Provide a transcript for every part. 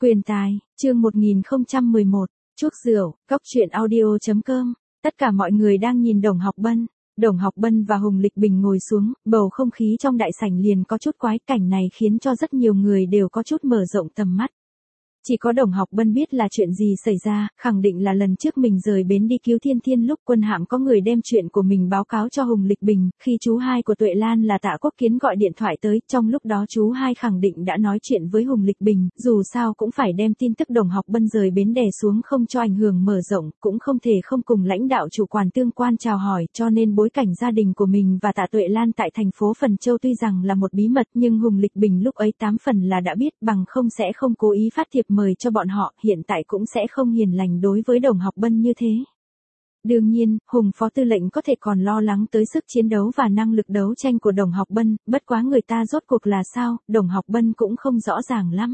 Quyền tài, chương 1011, chuốc rượu, cốc truyện audio.com. Tất cả mọi người đang nhìn Đồng Học Bân. Đồng Học Bân và Hùng Lịch Bình ngồi xuống, bầu không khí trong đại sảnh liền có chút quái, cảnh này khiến cho rất nhiều người đều có chút mở rộng tầm mắt. Chỉ có Đồng Học Bân biết là chuyện gì xảy ra, khẳng định là lần trước mình rời bến đi cứu Thiên Thiên lúc quân hạm có người đem chuyện của mình báo cáo cho Hùng Lịch Bình, khi chú hai của Tuệ Lan là Tạ Quốc Kiến gọi điện thoại tới, trong lúc đó chú hai khẳng định đã nói chuyện với Hùng Lịch Bình, dù sao cũng phải đem tin tức Đồng Học Bân rời bến đè xuống không cho ảnh hưởng mở rộng, cũng không thể không cùng lãnh đạo chủ quản tương quan chào hỏi, cho nên bối cảnh gia đình của mình và Tạ Tuệ Lan tại thành phố Phần Châu tuy rằng là một bí mật nhưng Hùng Lịch Bình lúc ấy 8 phần là đã biết, bằng không sẽ không cố ý phát thiệp mời cho bọn họ, hiện tại cũng sẽ không hiền lành đối với Đồng Học Bân như thế. Đương nhiên, Hùng phó tư lệnh có thể còn lo lắng tới sức chiến đấu và năng lực đấu tranh của Đồng Học Bân, bất quá người ta rốt cuộc là sao, Đồng Học Bân cũng không rõ ràng lắm.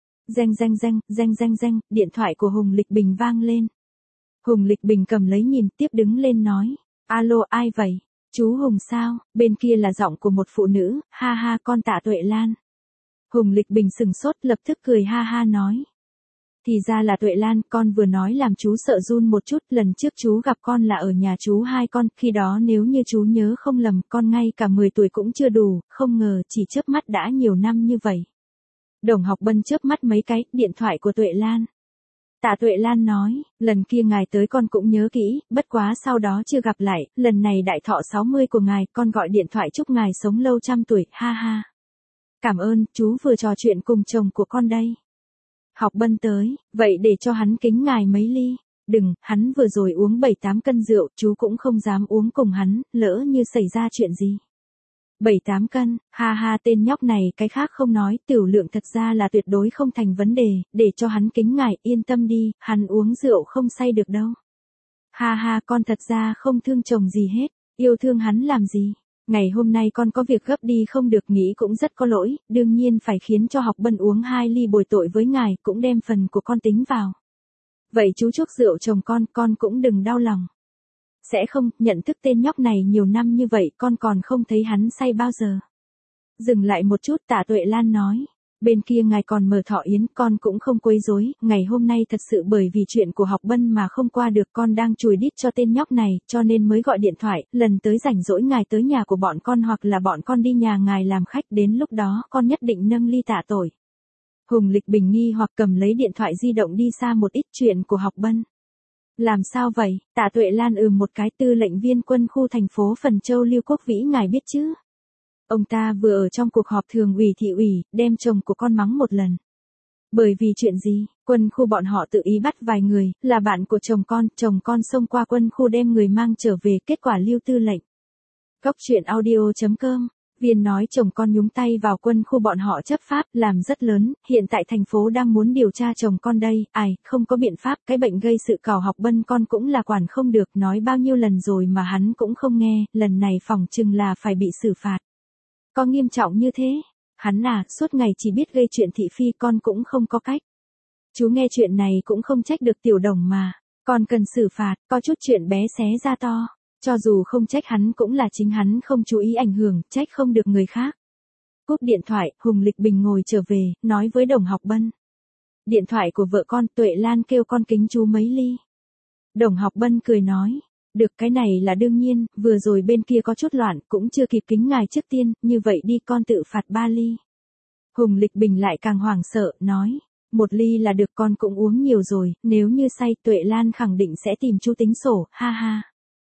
Reng, điện thoại của Hùng Lịch Bình vang lên. Hùng Lịch Bình cầm lấy nhìn, tiếp đứng lên nói, alo ai vậy? Chú Hùng sao? Bên kia là giọng của một phụ nữ, ha ha con Tạ Tuệ Lan. Hùng Lịch Bình sừng sốt lập tức cười ha ha nói. Thì ra là Tuệ Lan, con vừa nói làm chú sợ run một chút, lần trước chú gặp con là ở nhà chú hai con, khi đó nếu như chú nhớ không lầm, con ngay cả 10 tuổi cũng chưa đủ, không ngờ chỉ chớp mắt đã nhiều năm như vậy. Đồng Học Bân chớp mắt mấy cái, điện thoại của Tuệ Lan. Tạ Tuệ Lan nói, lần kia ngài tới con cũng nhớ kỹ, bất quá sau đó chưa gặp lại, lần này đại thọ 60 của ngài, con gọi điện thoại chúc ngài sống lâu trăm tuổi, ha ha. Cảm ơn, chú vừa trò chuyện cùng chồng của con đây. Học Bân tới, vậy để cho hắn kính ngài mấy ly. Đừng, hắn vừa rồi uống 7-8 cân rượu, chú cũng không dám uống cùng hắn, lỡ như xảy ra chuyện gì. 7-8 cân, ha ha tên nhóc này cái khác không nói, tiểu lượng thật ra là tuyệt đối không thành vấn đề, để cho hắn kính ngài, yên tâm đi, hắn uống rượu không say được đâu. Ha ha con thật ra không thương chồng gì hết, yêu thương hắn làm gì. Ngày hôm nay con có việc gấp đi không được nghĩ cũng rất có lỗi, đương nhiên phải khiến cho Học Bân uống 2 ly bồi tội với ngài, cũng đem phần của con tính vào. Vậy chú chuốc rượu chồng con cũng đừng đau lòng. Sẽ không, nhận thức tên nhóc này nhiều năm như vậy con còn không thấy hắn say bao giờ. Dừng lại một chút Tạ Tuệ Lan nói. Bên kia ngài còn mở thọ yến, con cũng không quấy rối, ngày hôm nay thật sự bởi vì chuyện của Học Bân mà không qua được, con đang chùi đít cho tên nhóc này, cho nên mới gọi điện thoại, lần tới rảnh rỗi ngài tới nhà của bọn con hoặc là bọn con đi nhà ngài làm khách, đến lúc đó con nhất định nâng ly tạ tội. Hùng Lịch Bình nghi hoặc cầm lấy điện thoại di động đi xa một ít, chuyện của Học Bân. Làm sao vậy? Tạ Tuệ Lan một cái, tư lệnh viên quân khu thành phố Phần Châu Lưu Quốc Vĩ ngài biết chứ? Ông ta vừa ở trong cuộc họp thường ủy thị ủy, đem chồng của con mắng một lần. Bởi vì chuyện gì, quân khu bọn họ tự ý bắt vài người, là bạn của chồng con xông qua quân khu đem người mang trở về, kết quả Lưu tư lệnh. Cốc truyện audio.com, Viên nói chồng con nhúng tay vào quân khu bọn họ chấp pháp, làm rất lớn, hiện tại thành phố đang muốn điều tra chồng con đây, không có biện pháp, cái bệnh gây sự cào Học Bân con cũng là quản không được, nói bao nhiêu lần rồi mà hắn cũng không nghe, lần này phỏng chừng là phải bị xử phạt. Có nghiêm trọng như thế? Hắn suốt ngày chỉ biết gây chuyện thị phi, con cũng không có cách. Chú nghe chuyện này cũng không trách được tiểu Đồng mà, còn cần xử phạt, có chút chuyện bé xé ra to. Cho dù không trách hắn cũng là chính hắn không chú ý ảnh hưởng, trách không được người khác. Cúp điện thoại, Hùng Lịch Bình ngồi trở về, nói với Đồng Học Bân. Điện thoại của vợ con, Tuệ Lan kêu con kính chú mấy ly. Đồng Học Bân cười nói. Được, cái này là đương nhiên, vừa rồi bên kia có chút loạn, cũng chưa kịp kính ngài trước tiên, như vậy đi con tự phạt 3 ly. Hùng Lịch Bình lại càng hoảng sợ, nói, 1 ly là được, con cũng uống nhiều rồi, nếu như say Tuệ Lan khẳng định sẽ tìm chú tính sổ, ha ha.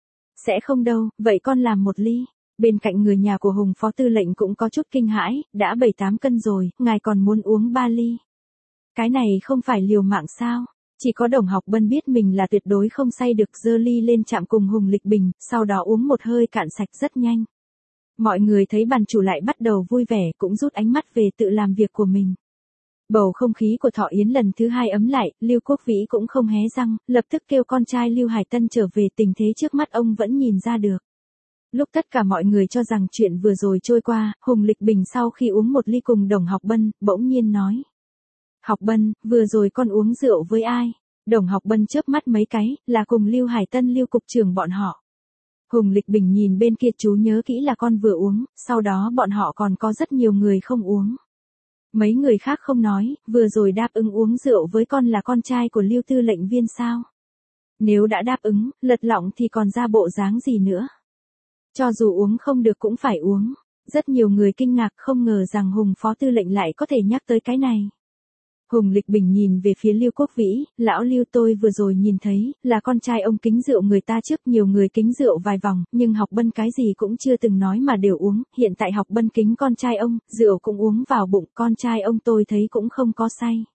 Sẽ không đâu, vậy con làm 1 ly. Bên cạnh người nhà của Hùng phó tư lệnh cũng có chút kinh hãi, đã 7-8 cân rồi, ngài còn muốn uống 3 ly. Cái này không phải liều mạng sao? Chỉ có Đồng Học Bân biết mình là tuyệt đối không say được, giơ ly lên chạm cùng Hùng Lịch Bình, sau đó uống một hơi cạn sạch rất nhanh. Mọi người thấy bàn chủ lại bắt đầu vui vẻ, cũng rút ánh mắt về tự làm việc của mình. Bầu không khí của thọ yến lần thứ 2 ấm lại, Lưu Quốc Vĩ cũng không hé răng, lập tức kêu con trai Lưu Hải Tân trở về, tình thế trước mắt ông vẫn nhìn ra được. Lúc tất cả mọi người cho rằng chuyện vừa rồi trôi qua, Hùng Lịch Bình sau khi uống 1 ly cùng Đồng Học Bân, bỗng nhiên nói. Học Bân, vừa rồi con uống rượu với ai? Đồng Học Bân chớp mắt mấy cái, là cùng Lưu Hải Tân Lưu cục trưởng bọn họ. Hùng Lịch Bình nhìn bên kia, chú nhớ kỹ là con vừa uống, sau đó bọn họ còn có rất nhiều người không uống. Mấy người khác không nói, vừa rồi đáp ứng uống rượu với con là con trai của Lưu tư lệnh viên sao? Nếu đã đáp ứng, lật lọng thì còn ra bộ dáng gì nữa? Cho dù uống không được cũng phải uống. Rất nhiều người kinh ngạc không ngờ rằng Hùng phó tư lệnh lại có thể nhắc tới cái này. Hùng Lịch Bình nhìn về phía Lưu Quốc Vĩ, lão Lưu tôi vừa rồi nhìn thấy, là con trai ông kính rượu người ta trước nhiều người kính rượu vài vòng, nhưng Học Bân cái gì cũng chưa từng nói mà đều uống, hiện tại Học Bân kính con trai ông, rượu cũng uống vào bụng, con trai ông tôi thấy cũng không có say.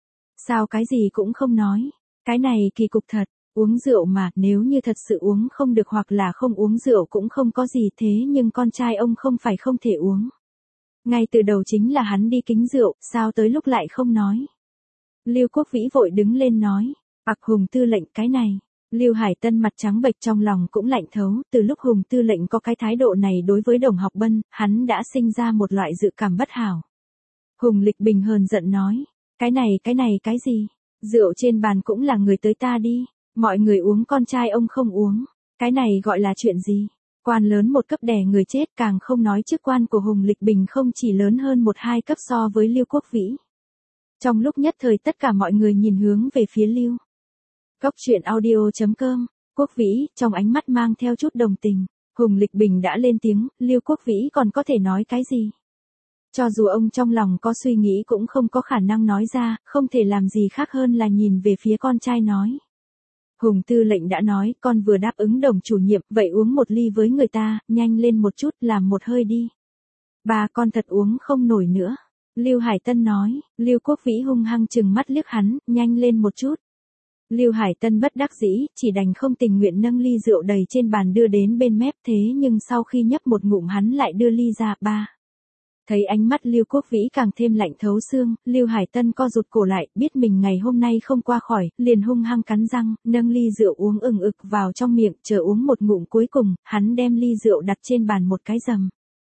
Sao cái gì cũng không nói, cái này kỳ cục thật, uống rượu mà, nếu như thật sự uống không được hoặc là không uống rượu cũng không có gì thế nhưng con trai ông không phải không thể uống. Ngay từ đầu chính là hắn đi kính rượu, sao tới lúc lại không nói. Lưu Quốc Vĩ vội đứng lên nói, Hùng tư lệnh cái này. Lưu Hải Tân mặt trắng bệch trong lòng cũng lạnh thấu, từ lúc Hùng tư lệnh có cái thái độ này đối với Đồng Học Bân, hắn đã sinh ra một loại dự cảm bất hảo. Hùng Lịch Bình hờn giận nói, cái này cái gì? Rượu trên bàn cũng là người tới ta đi, mọi người uống con trai ông không uống, cái này gọi là chuyện gì? Quan lớn một cấp đè người chết càng không nói chức quan của Hùng Lịch Bình không chỉ lớn hơn 1-2 cấp so với Lưu Quốc Vĩ. Trong lúc nhất thời tất cả mọi người nhìn hướng về phía Lưu. Cốc truyện audio.com, Quốc Vĩ, trong ánh mắt mang theo chút đồng tình. Hùng Lịch Bình đã lên tiếng, Lưu Quốc Vĩ còn có thể nói cái gì? Cho dù ông trong lòng có suy nghĩ cũng không có khả năng nói ra, không thể làm gì khác hơn là nhìn về phía con trai nói. Hùng tư lệnh đã nói, con vừa đáp ứng Đồng chủ nhiệm, vậy uống một ly với người ta, nhanh lên một chút, làm một hơi đi. Bà con thật uống không nổi nữa. Lưu Hải Tân nói, Lưu Quốc Vĩ hung hăng chừng mắt liếc hắn, nhanh lên một chút. Lưu Hải Tân bất đắc dĩ, chỉ đành không tình nguyện nâng ly rượu đầy trên bàn đưa đến bên mép thế nhưng sau khi nhấp một ngụm hắn lại đưa ly ra. Thấy ánh mắt Lưu Quốc Vĩ càng thêm lạnh thấu xương, Lưu Hải Tân co rụt cổ lại, biết mình ngày hôm nay không qua khỏi, liền hung hăng cắn răng, nâng ly rượu uống ừng ực vào trong miệng, chờ uống một ngụm cuối cùng, hắn đem ly rượu đặt trên bàn một cái rầm.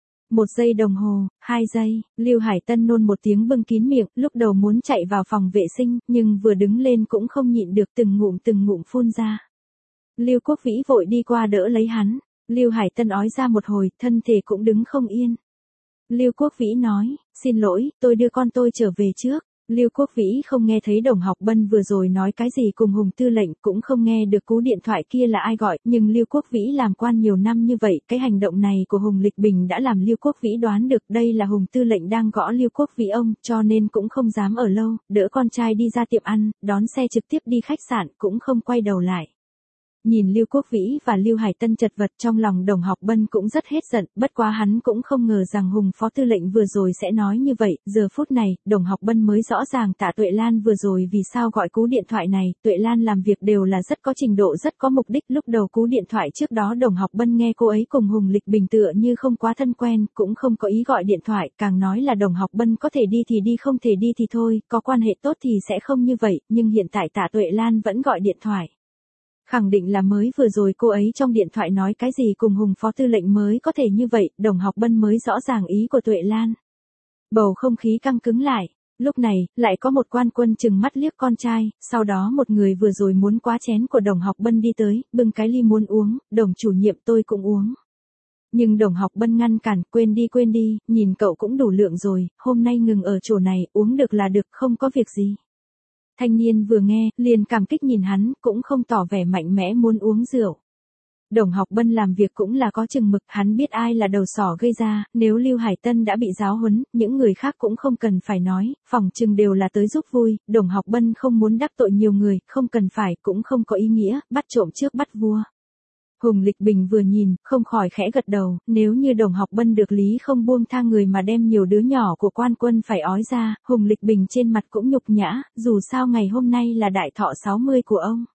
1 giây đồng hồ, 2 giây, Lưu Hải Tân nôn một tiếng bưng kín miệng, lúc đầu muốn chạy vào phòng vệ sinh, nhưng vừa đứng lên cũng không nhịn được từng ngụm phun ra. Lưu Quốc Vĩ vội đi qua đỡ lấy hắn, Lưu Hải Tân ói ra một hồi, thân thể cũng đứng không yên. Lưu Quốc Vĩ nói, xin lỗi, tôi đưa con tôi trở về trước. Lưu Quốc Vĩ không nghe thấy Đồng Học Bân vừa rồi nói cái gì cùng Hùng tư lệnh, cũng không nghe được cú điện thoại kia là ai gọi, nhưng Lưu Quốc Vĩ làm quan nhiều năm như vậy, cái hành động này của Hùng Lịch Bình đã làm Lưu Quốc Vĩ đoán được đây là Hùng tư lệnh đang gõ Lưu Quốc Vĩ ông, cho nên cũng không dám ở lâu, đỡ con trai đi ra tiệm ăn, đón xe trực tiếp đi khách sạn, cũng không quay đầu lại. Nhìn Lưu Quốc Vĩ và Lưu Hải Tân chật vật trong lòng Đồng Học Bân cũng rất hết giận, bất quá hắn cũng không ngờ rằng Hùng phó tư lệnh vừa rồi sẽ nói như vậy, giờ phút này, Đồng Học Bân mới rõ ràng Tạ Tuệ Lan vừa rồi vì sao gọi cú điện thoại này, Tuệ Lan làm việc đều là rất có trình độ rất có mục đích, lúc đầu cú điện thoại trước đó Đồng Học Bân nghe cô ấy cùng Hùng Lịch Bình tựa như không quá thân quen, cũng không có ý gọi điện thoại, càng nói là Đồng Học Bân có thể đi thì đi không thể đi thì thôi, có quan hệ tốt thì sẽ không như vậy, nhưng hiện tại Tạ Tuệ Lan vẫn gọi điện thoại. Khẳng định là mới vừa rồi cô ấy trong điện thoại nói cái gì cùng Hùng phó tư lệnh mới có thể như vậy, Đồng Học Bân mới rõ ràng ý của Tuệ Lan. Bầu không khí căng cứng lại, lúc này, lại có một quan quân chừng mắt liếc con trai, sau đó một người vừa rồi muốn quá chén của Đồng Học Bân đi tới, bưng cái ly muốn uống, Đồng chủ nhiệm tôi cũng uống. Nhưng Đồng Học Bân ngăn cản, quên đi, nhìn cậu cũng đủ lượng rồi, hôm nay ngừng ở chỗ này, uống được là được, không có việc gì. Thanh niên vừa nghe, liền cảm kích nhìn hắn, cũng không tỏ vẻ mạnh mẽ muốn uống rượu. Đồng Học Bân làm việc cũng là có chừng mực, hắn biết ai là đầu sỏ gây ra, nếu Lưu Hải Tân đã bị giáo huấn, những người khác cũng không cần phải nói, phỏng chừng đều là tới giúp vui, Đồng Học Bân không muốn đắc tội nhiều người, không cần phải, cũng không có ý nghĩa, bắt trộm trước bắt vua. Hùng Lịch Bình vừa nhìn, không khỏi khẽ gật đầu, nếu như Đồng Học Bân được lý không buông tha người mà đem nhiều đứa nhỏ của quan quân phải ói ra, Hùng Lịch Bình trên mặt cũng nhục nhã, dù sao ngày hôm nay là đại thọ 60 của ông.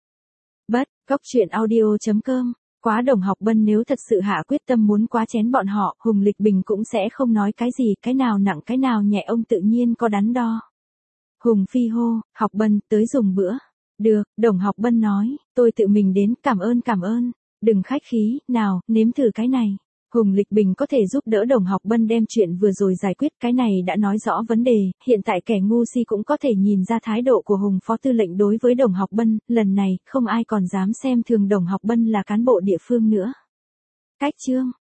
Cốc truyện audio.com, quá Đồng Học Bân nếu thật sự hạ quyết tâm muốn quá chén bọn họ, Hùng Lịch Bình cũng sẽ không nói cái gì, cái nào nặng cái nào nhẹ ông tự nhiên có đắn đo. Hùng Phi hô, Học Bân, tới dùng bữa. Được, Đồng Học Bân nói, tôi tự mình đến, cảm ơn. Đừng khách khí, nào, nếm thử cái này. Hùng Lịch Bình có thể giúp đỡ Đồng Học Bân đem chuyện vừa rồi giải quyết, cái này đã nói rõ vấn đề, hiện tại kẻ ngu si cũng có thể nhìn ra thái độ của Hùng phó tư lệnh đối với Đồng Học Bân, lần này, không ai còn dám xem thường Đồng Học Bân là cán bộ địa phương nữa. Cách chương